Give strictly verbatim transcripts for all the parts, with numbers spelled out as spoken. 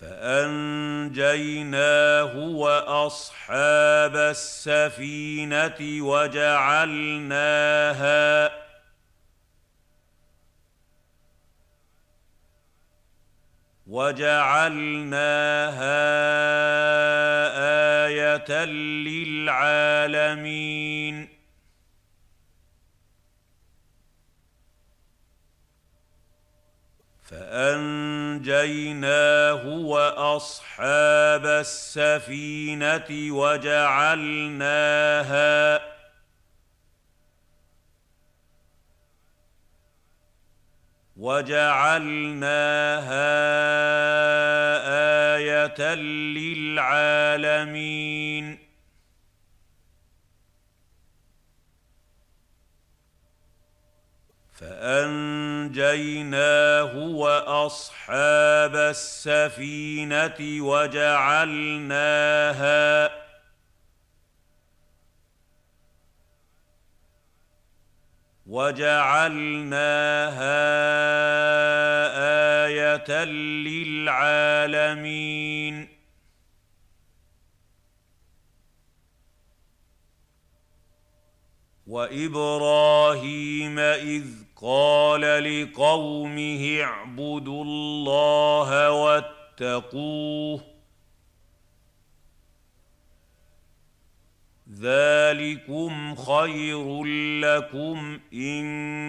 فأنجيناه وأصحاب السفينة وجعلناها وجعلناها آية للعالمين. فأنجيناه وأصحاب السفينة وجعلناها وجعلناها آية للعالمين. فأنجيناه وأصحاب السفينة وجعلناها وجعلناها آية للعالمين. وإبراهيم إذ قال لقومه اعبدوا الله واتقوه ذلكم خير لكم إن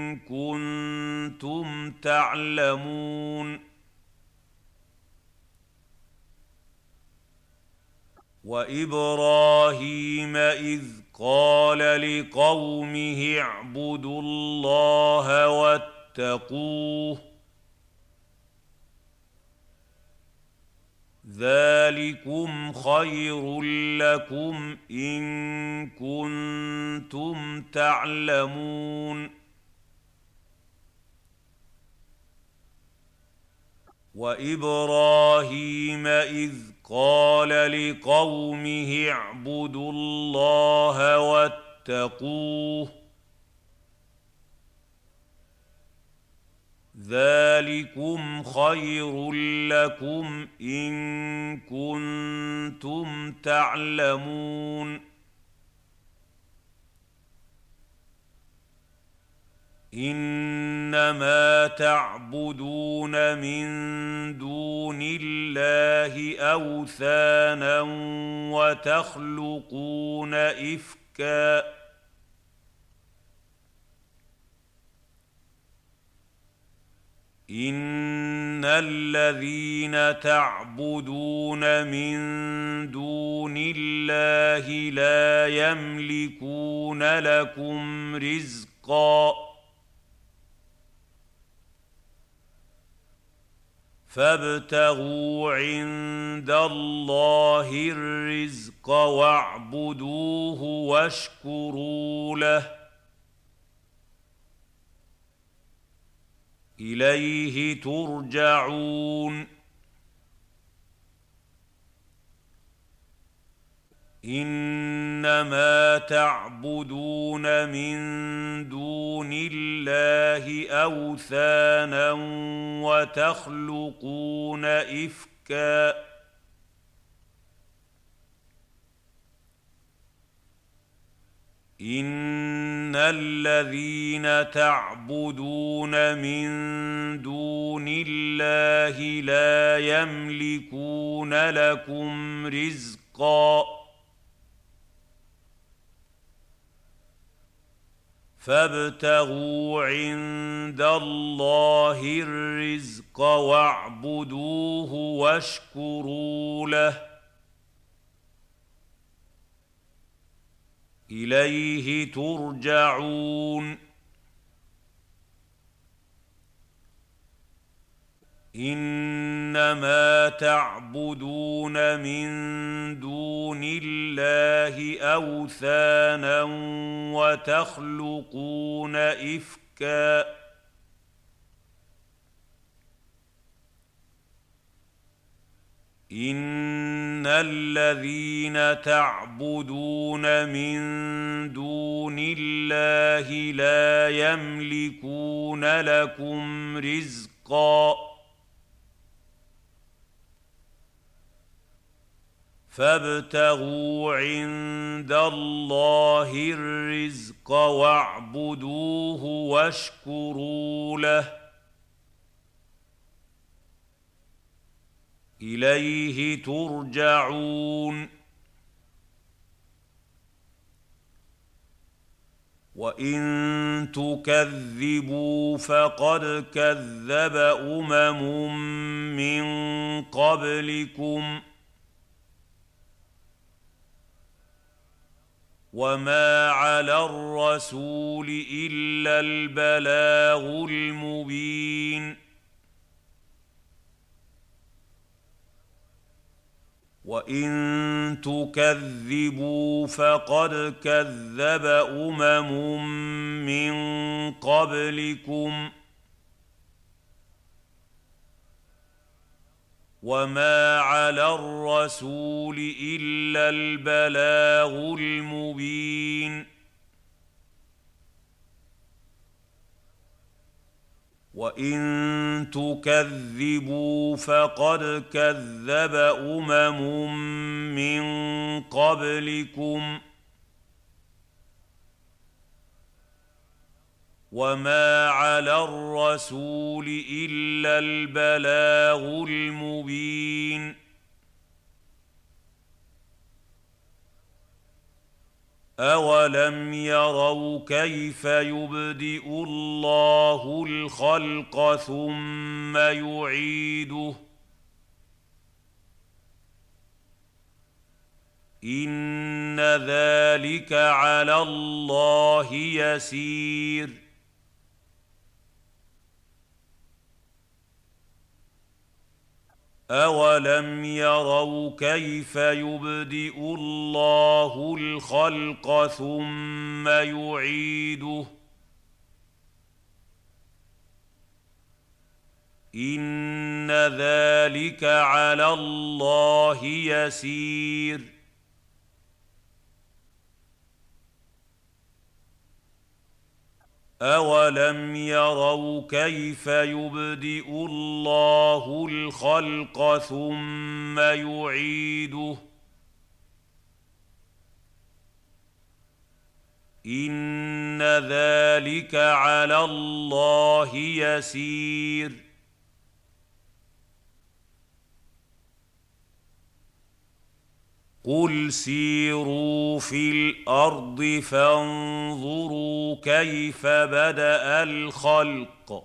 كنتم تعلمون. وإبراهيم إذ قال لقومه اعبدوا الله واتقوه ذلكم خير لكم إن كنتم تعلمون. وإبراهيم إذ قال لقومه اعبدوا الله واتقوه ذلكم خير لكم إن كنتم تعلمون. إنما تعبدون من دون الله أوثانا وتخلقون إفكا إن الذين تعبدون من دون الله لا يملكون لكم رزقا فابتغوا عند الله الرزق واعبدوه واشكروا له إليه ترجعون. إنما تعبدون من دون الله أوثانا وتخلقون إفكا إن الذين تعبدون من دون الله لا يملكون لكم رزقا فابتغوا عند الله الرزق واعبدوه واشكروا له إليه ترجعون. إنما تعبدون من دون الله أوثانا وتخلقون إفكا إن الذين تعبدون من دون الله لا يملكون لكم رزقا فابتغوا عند الله الرزق واعبدوه واشكروا له إليه ترجعون وإن تكذبوا فقد كذب أمم من قبلكم وما على الرسول إلا البلاغ المبين وإن تكذبوا فقد كذب أمم من قبلكم وما على الرسول إلا البلاغ المبين وإن تكذبوا فقد كذب أمم من قبلكم وما على الرسول إلا البلاغ المبين أولم يروا كيف يبدئ الله الخلق ثم يعيده إن ذلك على الله يسير أولم يروا كيف يبدئ الله الخلق ثم يعيده إن ذلك على الله يسير أولم يروا كيف يبدئ الله الخلق ثم يعيده إن ذلك على الله يسير قل سيروا في الأرض فانظروا كيف بدأ الخلق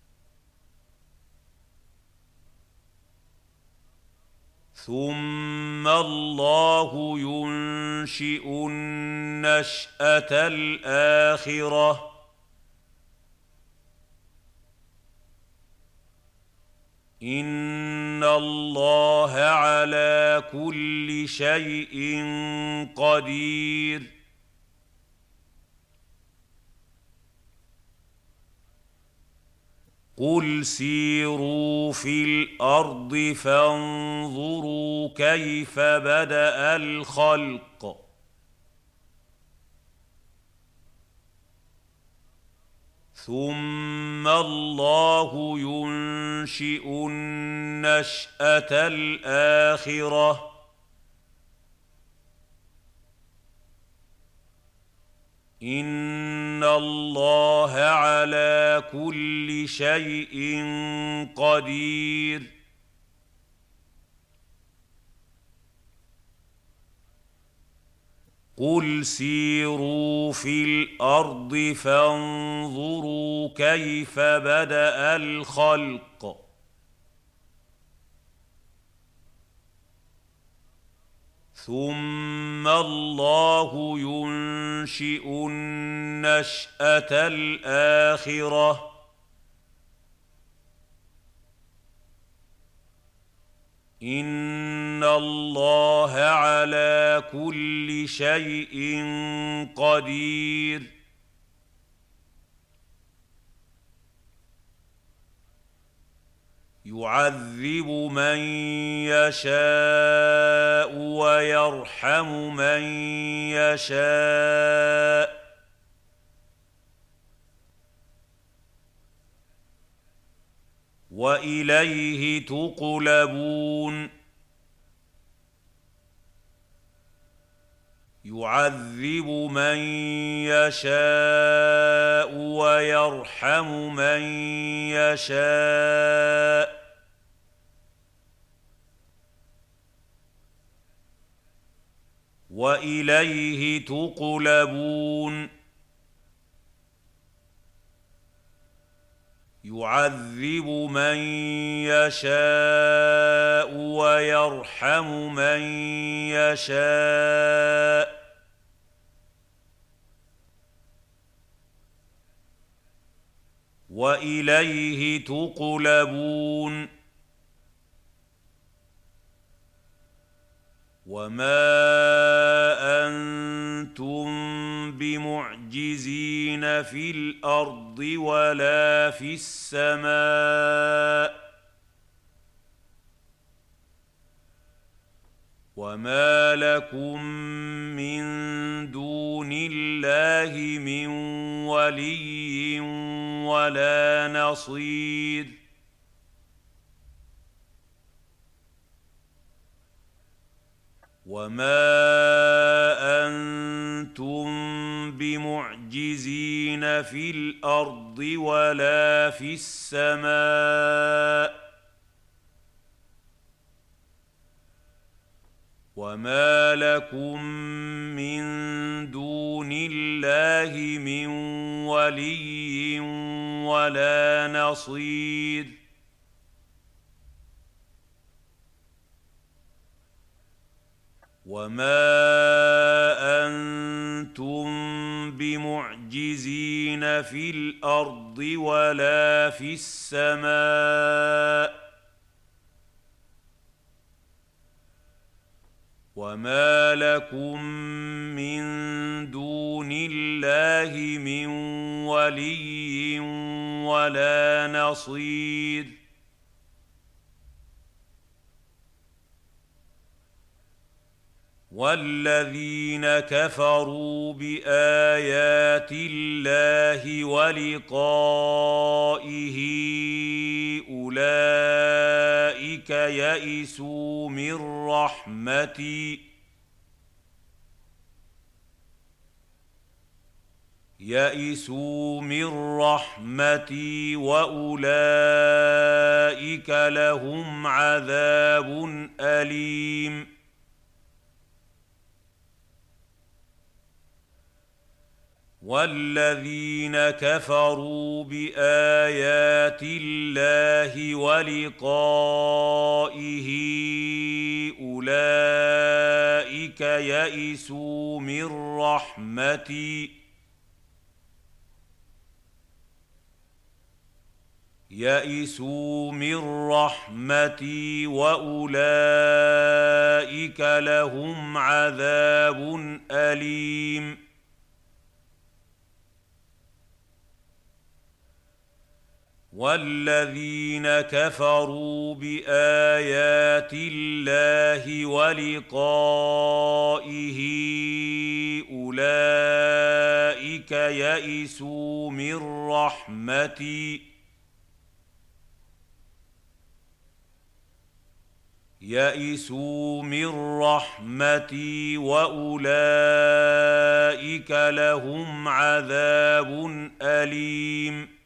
ثم الله ينشئ النشأة الآخرة إن الله على كل شيء قدير قل سيروا في الأرض فانظروا كيف بدأ الخلق ثم الله ينشئ النشأة الآخرة إن الله على كل شيء قدير قل سيروا في الأرض فانظروا كيف بدأ الخلق ثم الله ينشئ النشأة الآخرة إن الله على كل شيء قدير يعذب من يشاء ويرحم من يشاء وإليه تقلبون يعذب من يشاء ويرحم من يشاء وإليه تقلبون يعذب من يشاء ويرحم من يشاء وإليه تقلبون وما أنتم بمعجزين في الأرض ولا في السماء وما لكم من دون الله من ولي ولا نصير وما أنتم بمعجزين في الأرض ولا في السماء وما لكم من دون الله من ولي ولا نصير وما أنتم بمعجزين في الأرض ولا في السماء وما لكم من دون الله من ولي ولا نصير والذين كفروا بآيات الله ولقائه أولئك يئسوا من رحمتي يئسوا من رحمتي وأولئك لهم عذاب أليم والذين كفروا بآيات الله ولقائه أولئك يئسوا من رحمتي يئسوا من رحمتي وأولئك لهم عذاب أليم والذين كفروا بآيات الله ولقائه أولئك يئسوا من رحمتي يئسوا من رحمتي وأولئك لهم عذاب أليم